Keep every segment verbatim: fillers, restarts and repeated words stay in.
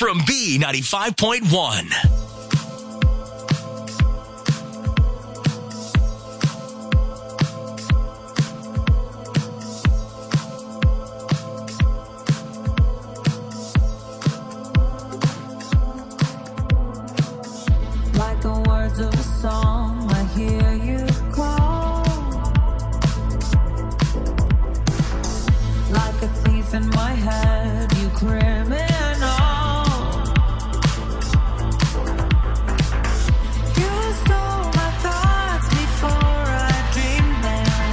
from B ninety-five point one. Like the words of a song, I hear you call. Like a thief in my head, you criminal. You stole my thoughts before I dreamed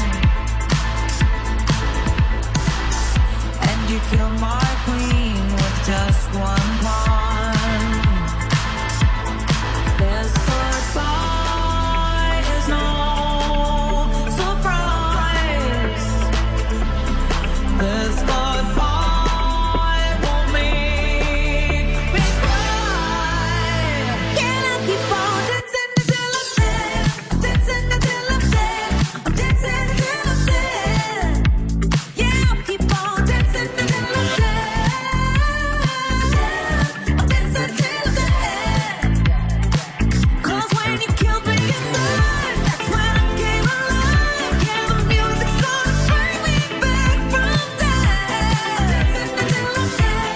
them. And you killed my queen with just one pawn. This goodbye is no surprise. This goodbye won't make me cry. Can I keep on dancing until I'm dead? Dancing until I'm dead. I'm dancing until I'm dead. Yeah, I'll keep on dancing until I'm dead. I'm dancing until I'm dead. 'Cause when you killed me inside, that's when I came alive. Yeah, the music's gonna bring me back from death. Dancing until I'm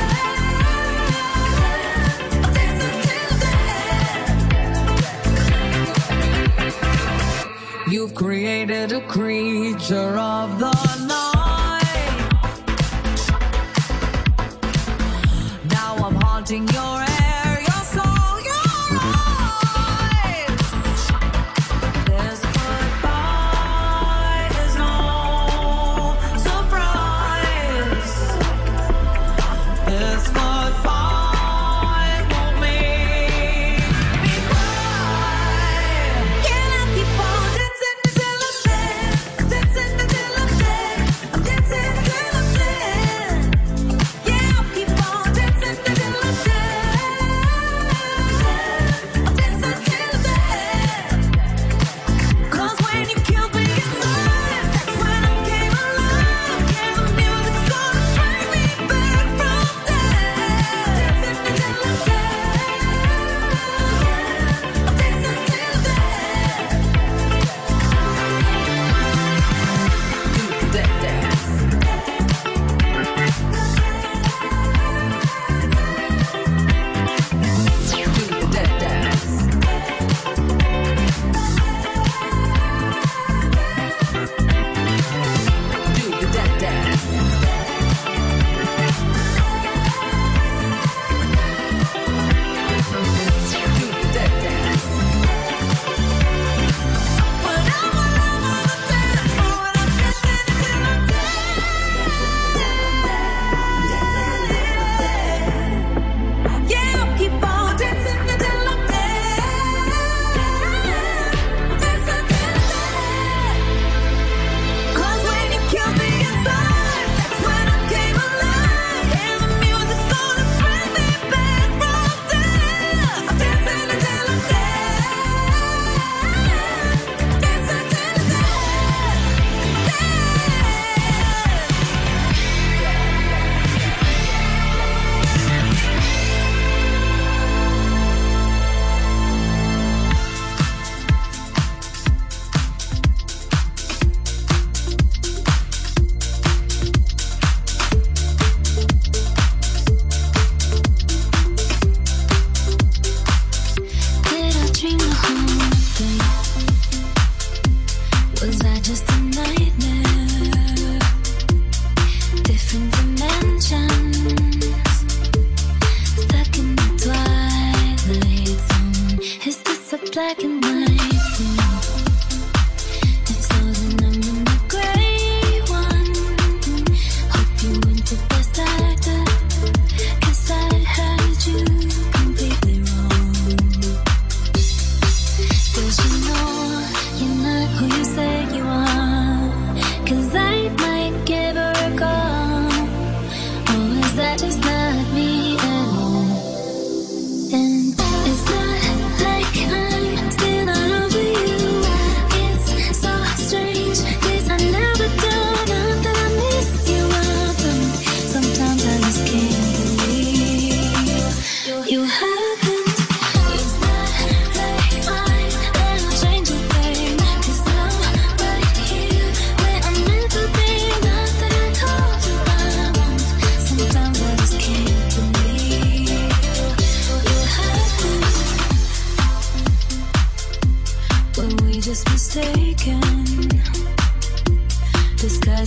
dead. I'm dancing until dead. You've created a creature of the night. Now I'm haunting your air, your soul, your eyes. This goodbye is no surprise. This goodbye won't make me cry. Can I keep on dancing until I'm dead? Dancing until I'm dead. I'm dancing until I'm dead. Yeah, I'll keep on dancing until I'm dead. I'm dancing until I'm dead. 'Cause when you killed me inside, that's when I came alive. Yeah, the music's gonna bring me back from death. Dancing until I'm dead. I'm dancing until I'm dead. Do that dance. Do that dance. Do that dance. Do that dance. When I'm alone on the dance floor and I'm dancing until I'm dead. Yeah, I'll keep on dancing until I'm dead. Dancing until I'm dead. 'Cause when you killed me inside, that's when I came alive. Yeah, the music's gonna bring me back from death. I'm dancing until I'm dead. Dancing until I'm Did I dream the whole thing? Was I just a nightmare? Different dimensions, stuck in the twilight zone. Is this a black and white thing? If so, then I'm in the gray one. Hope you went the best actor, 'cause I heard you completely wrong. 'Cause you know you're not who you say you are. 'Cause I might give her a call. Or is that just not me at all? And it's not like I'm still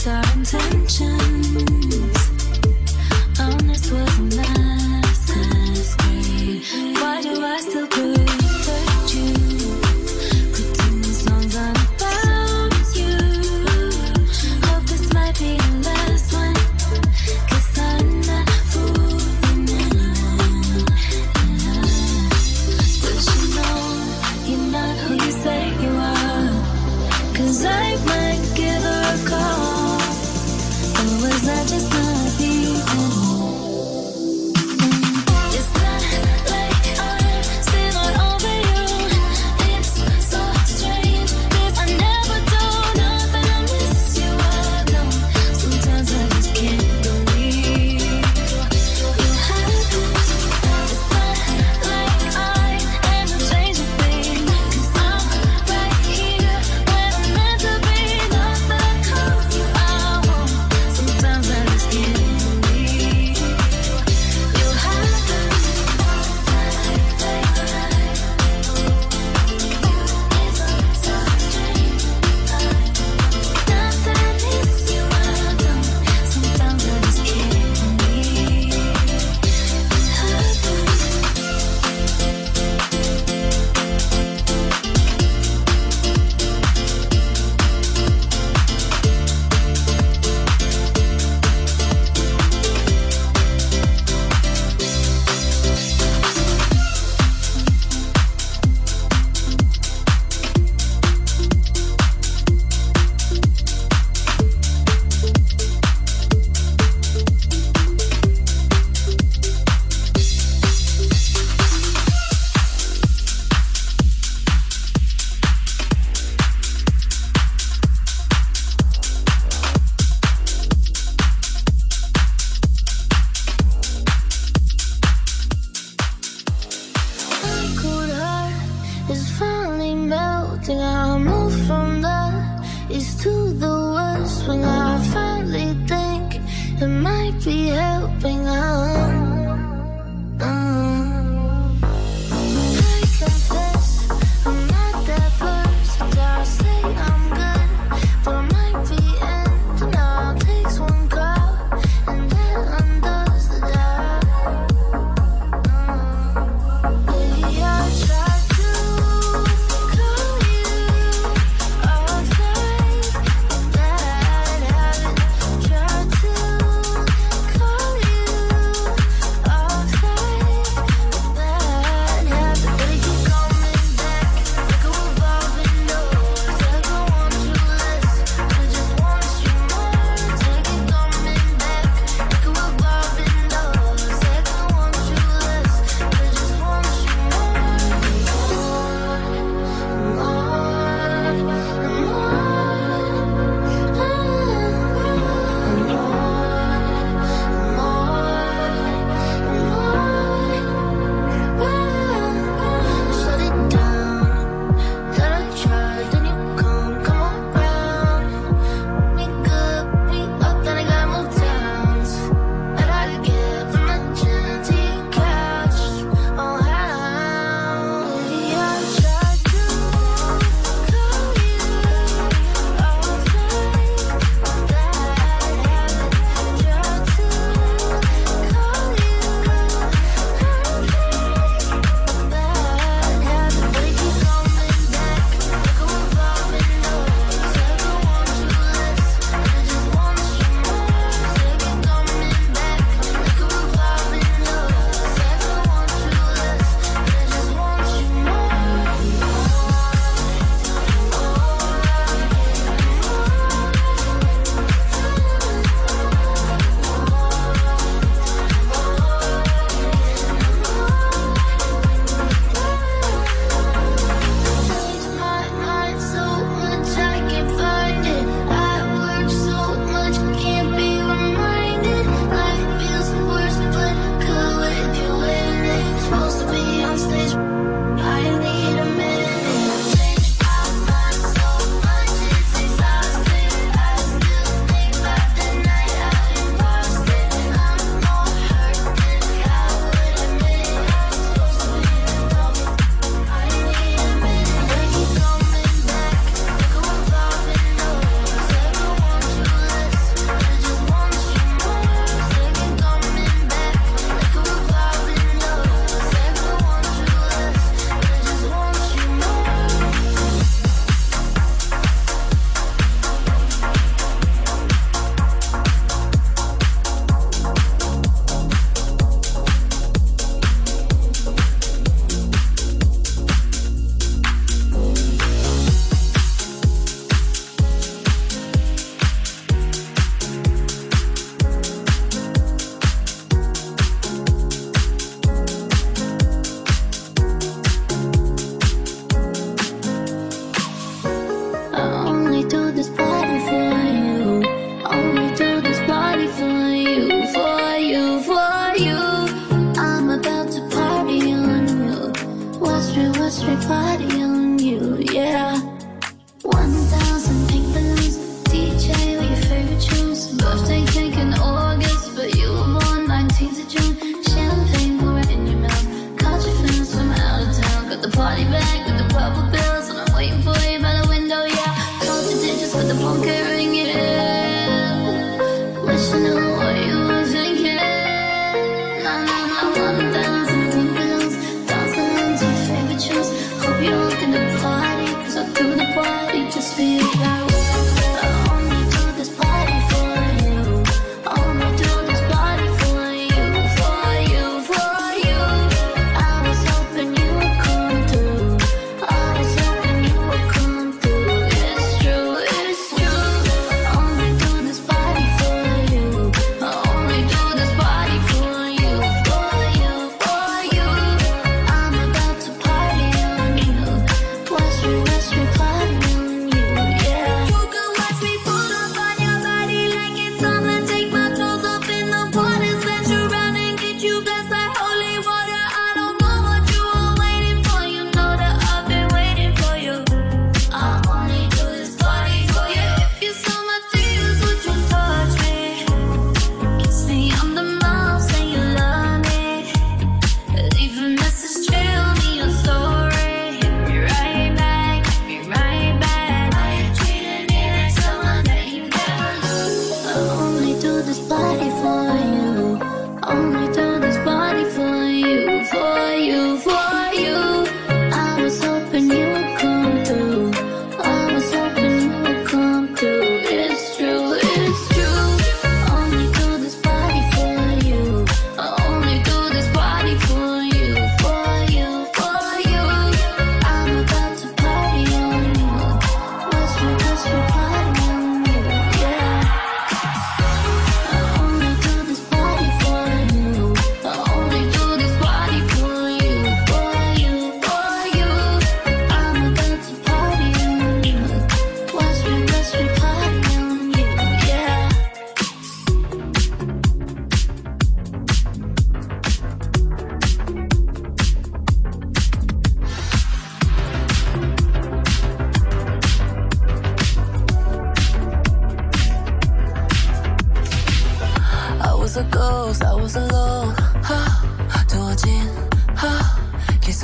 was our intentions? Honest wasn't last as great. Why do I still protect you? Putting these songs on about you. Hope this might be the last one, 'cause I'm not fooling anyone. Don't you know you're not who you say you are? 'Cause I might give her a call. Or was I just not even? It's not like I'm still all over you. It's so strange, 'cause I never do nothing. I miss you, I don't. Sometimes I just can't believe you happen. It's not like I am a change of thing, 'cause I'm right here when I'm meant to be. Not that I call you, I won't. Sometimes I just can't believe you happen. It's so strange. Not that I miss you, I don't. Sometimes I just can't believe you happen. My cold heart is finally melting. I move from the east to the west when I finally think it might be helping out. Mm. I confess I'm not that versatile. I say I'm good, but I might be ending. All it takes one call and that undoes the job. Baby, I tried to call you off night, but bad habit. Tried to call you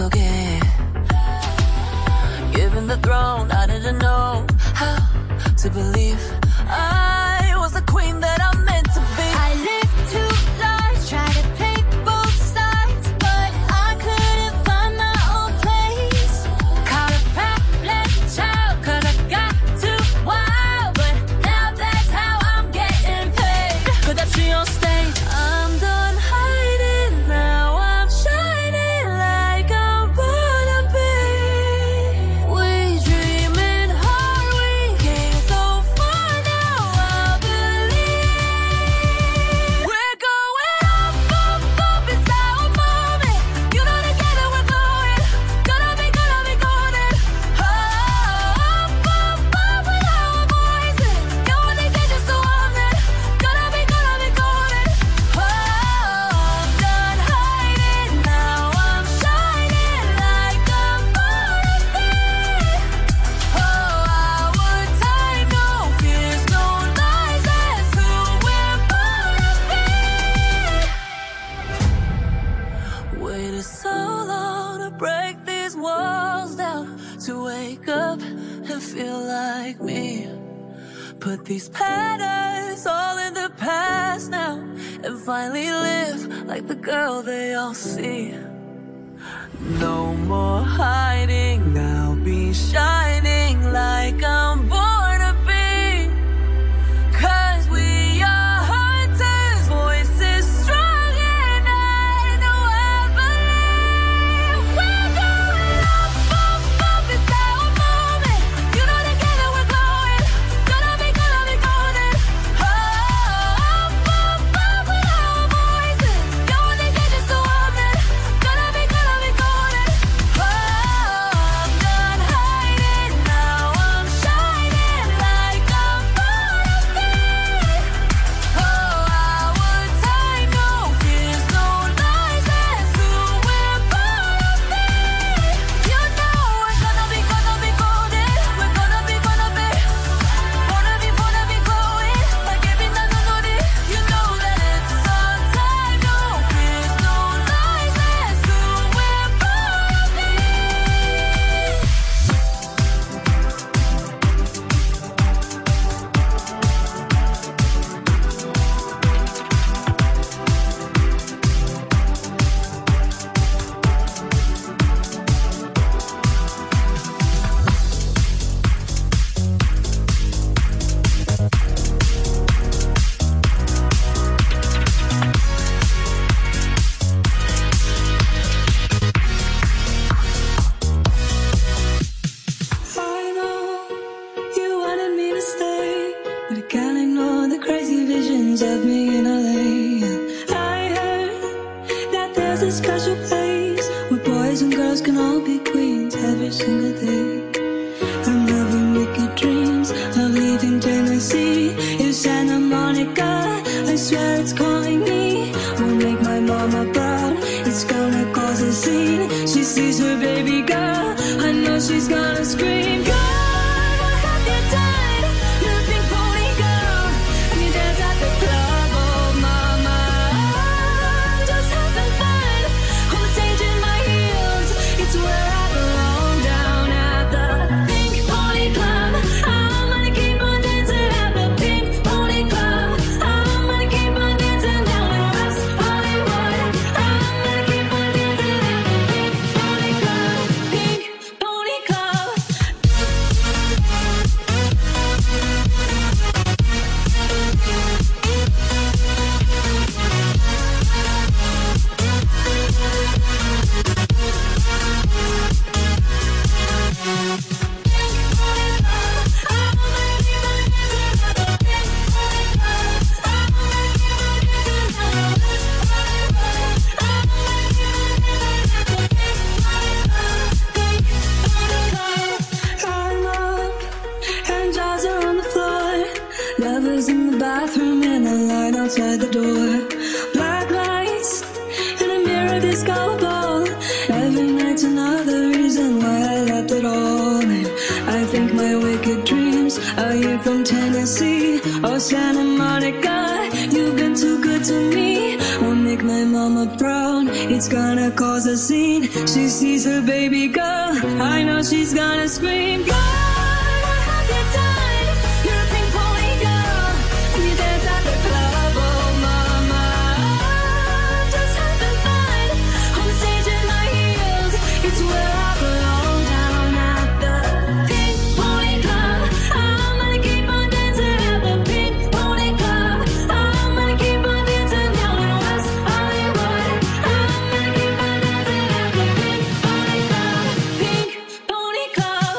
속에. Given the throne, I didn't know how to believe I was the queen that I'm meant to be. I lived two lives, tried to pick both sides, but I couldn't find my own place. Caught a problem child, cause I got too wild, but now that's how I'm getting paid. Could that she on stage? I'm done hiding, now I'm shining like I'm born to be. We dreaming hard, we came so far, now I believe. We're going up, up, up, it's our moment. You know together we're glowing. Gonna be, gonna be golden. Oh, up, up, up with our voices. You only get just so often. Gonna be, gonna be golden. Oh, I'm done hiding, now I'm shining like I'm born to be. Oh, our time, no fears, no lies, that's who we're born to be. Waited so long to break these walls down, to wake up and feel like me. Put these patterns all in the past now, and finally live like the girl they all see. No more hiding, I'll be shining like I'm born to be. Cause we are hunters, voices strong, and I know I believe. We're going up, up, up, it's our moment. You know together we're glowing. Gonna be, gonna be golden. Oh, up, up, up with our voices. You only get just so often. Gonna be, gonna be golden. Oh, I'm done hiding, now I'm shining like I'm born to be. Oh, our time, no fears, no lies, that's who we're born to be. You know we're gonna be, gonna be golden. We're gonna be, gonna be, wanna be, wanna be glowing like every night. You know that it's our time, no fears, no lies, that's who we're born to be. I know you wanted me to stay, but I can't ignore the crazy visions of me in L A. I heard that there's a special place where boys and girls can all be queens every single day. I'm having wicked dreams of leaving Tennessee. It's Santa Monica, I swear it's calling me. Won't make my mama proud, it's gonna cause a scene. She sees her baby girl, I know she's gonna scream. God, what have you done? You're a pink pony girl, and you dance at the club. Oh mama, I'm just having fun on the stage in my heels. It's where I belong, down at the Pink Pony Club. I'm gonna keep on dancing at the Pink Pony Club. I'm gonna keep on dancing down in West Hollywood. I'm gonna keep on dancing at the Pink Pony Club. Pink Pony Club. I'm up, and jaws are on the floor. Lovers in the bathroom and a line outside the door. Black lights and a mirror disco ball. Every night's another reason why I left it all. And I think my wicked dreams are here from Tennessee. Oh Santa Monica, you've been too good to me. Won't make make my mama proud. It's gonna cause a scene. She sees her baby girl, I know she's gonna scream. God, what have you done? You're a pink pony girl, and you dance at the club. Oh mama, just having fun on the stage in my heels. It's where I belong, down at the Pink Pony Club. I'm gonna keep on dancing at the Pink Pony Club. I'm gonna keep on dancing down in West Hollywood. I'm gonna keep on dancing at the Pink Pony Club. Pink Pony Club.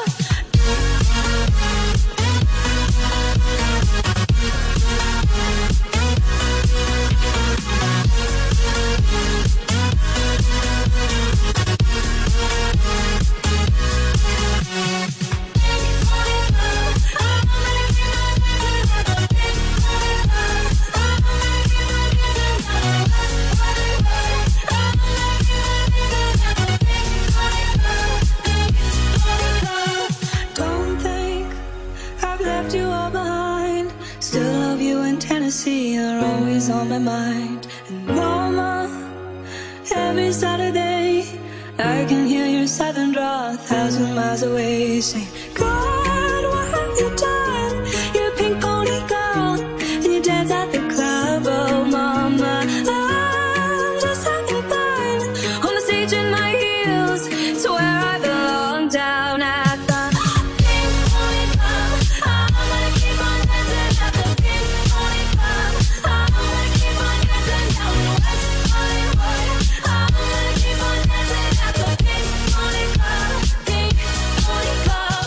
Don't think I've left you all behind. Still love you in Tennessee, you're always on my mind. And mama, every Saturday I can hear your southern drawl a thousand miles away, saying, God, what have you done? You're a pink pony girl, and you dance at the club. Oh mama, I'm just having fun on the stage in my heels. It's where I belong, down at the Pink Pony Club. I'm gonna keep on dancing at the Pink Pony Club. I'm gonna keep on dancing down in West Hollywood. I'm gonna keep on dancing at the Pink Pony Club. Pink Pony Club.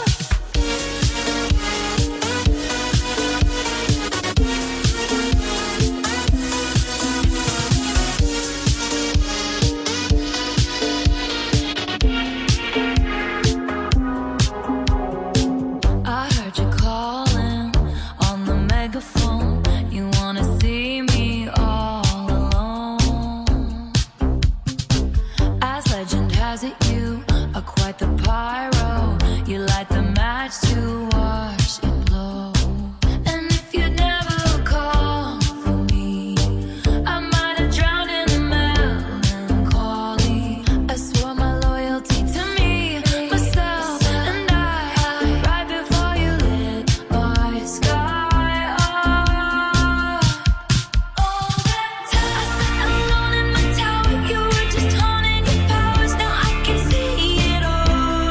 I heard you calling on the megaphone. You wanna see me all alone. As legend has it, you are quite the pyro. You light the match to watch it blow. And if you'd never call for me, I might have drowned in the melancholy. I swore my loyalty to me, myself, and I, right before you lit my sky up. All that time I sat alone in my tower, you were just honing your powers. Now I can see it all.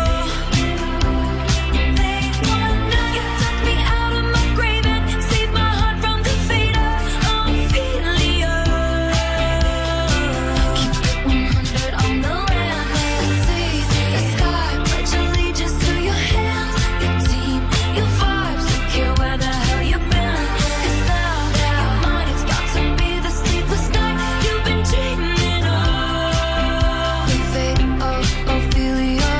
They wonder you took me out of my grave and saved my heart from the fate of Ophelia. Keep it one hundred on the land, the sea, the sky. Pledge allegiance to your hands, your team, your vibes. Don't care where the hell you've been, 'cause now your mind it's got to be the sleepless night you've been dreaming of. The fate of Ophelia,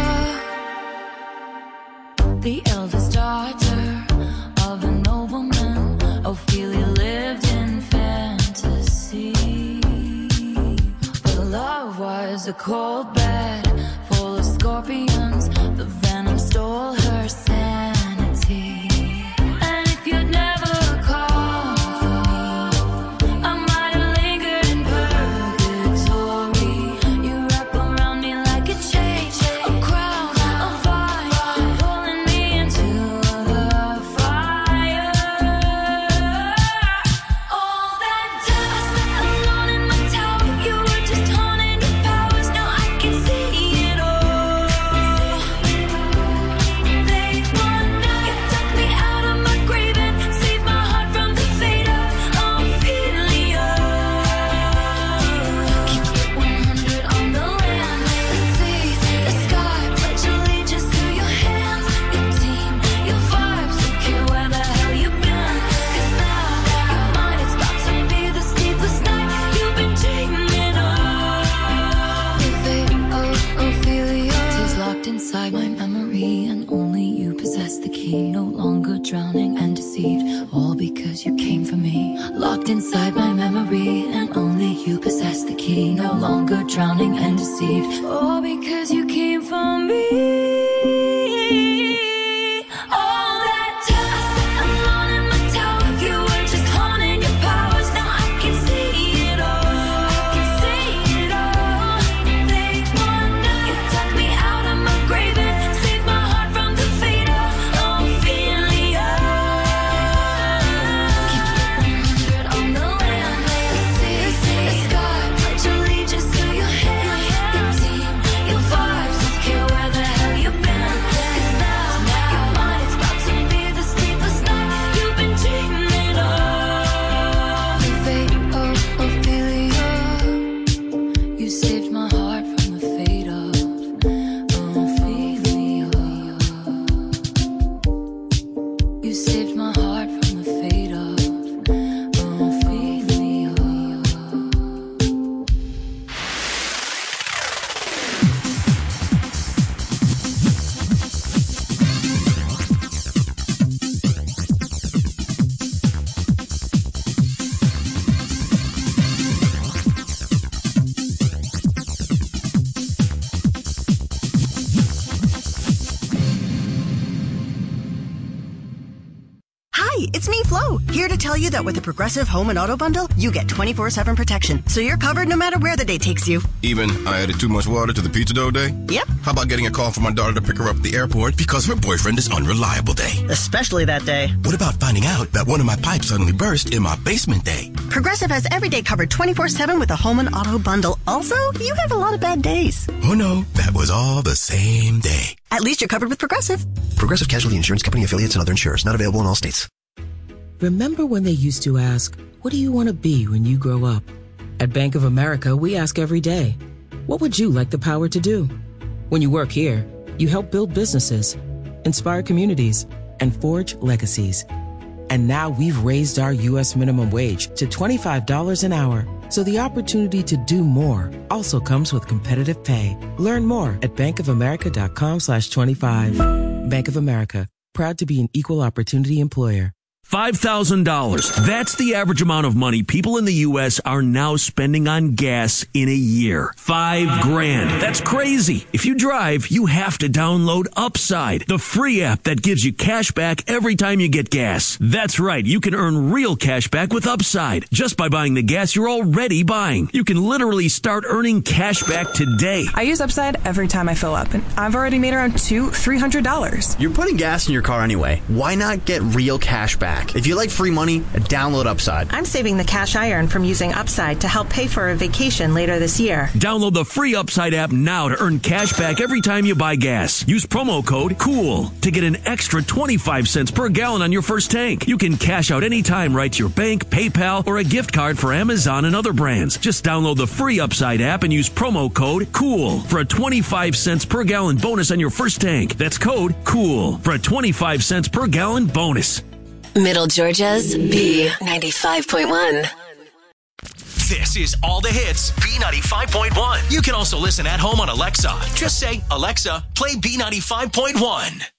the eldest daughter of a nobleman. Ophelia lived in fantasy, but love was a cold bed full of scorpions. The venom stole her sanity. And if you'd never called for me, I might have lingered in purgatory. You wrap around me like a chain, a crown, a vine, pulling me into the fire. All that time I sat alone in my tower, you were just honing your powers. Now I can see it all. They wonder you took me out of my grave and saved my heart from the fate of Ophelia. Keep it one hundred on the land, the sea, the sky. Pledge allegiance to your hands, your team, your vibes. Don't care where the hell you've been, 'cause now your mind it's got to be the sleepless night you've been dreaming of. The fate of Ophelia is locked inside my memory, and only you possess the key. No longer drowning and deceived, all because you came for me. Locked inside my memory, and only you possess the key. No longer drowning and deceived, all because you came for me. All that time I sat alone in my tower, you were just honing your powers. Now I can see it all. Hey, it's me, Flo, here to tell you that with the Progressive Home and Auto Bundle, you get twenty-four seven protection, so you're covered no matter where the day takes you. Even I added too much water to the pizza dough day? Yep. How about getting a call from my daughter to pick her up at the airport because her boyfriend is unreliable day? Especially that day. What about finding out that one of my pipes suddenly burst in my basement day? Progressive has every day covered twenty-four seven with a Home and Auto Bundle. Also, you have a lot of bad days. Oh no, that was all the same day. At least you're covered with Progressive. Progressive Casualty Insurance Company, affiliates, and other insurers. Not available in all states. Remember when they used to ask, what do you want to be when you grow up? At Bank of America, we ask every day, what would you like the power to do? When you work here, you help build businesses, inspire communities, and forge legacies. And now we've raised our U S minimum wage to twenty-five dollars an hour. So the opportunity to do more also comes with competitive pay. Learn more at bankofamerica.com slash 25. Bank of America, proud to be an equal opportunity employer. five thousand dollars. That's the average amount of money people in the U S are now spending on gas in a year. Five grand. That's crazy. If you drive, you have to download Upside, the free app that gives you cash back every time you get gas. That's right. You can earn real cash back with Upside just by buying the gas you're already buying. You can literally start earning cash back today. I use Upside every time I fill up, and I've already made around two, three hundred dollars. You're putting gas in your car anyway. Why not get real cash back? If you like free money, download Upside. I'm saving the cash I earn from using Upside to help pay for a vacation later this year. Download the free Upside app now to earn cash back every time you buy gas. Use promo code COOL to get an extra twenty-five cents per gallon on your first tank. You can cash out anytime right to your bank, PayPal, or a gift card for Amazon and other brands. Just download the free Upside app and use promo code COOL for a twenty-five cents per gallon bonus on your first tank. That's code COOL for a twenty-five cents per gallon bonus. Middle Georgia's B ninety-five point one. This is All the Hits, B ninety-five point one. You can also listen at home on Alexa. Just say, Alexa, play B ninety-five point one.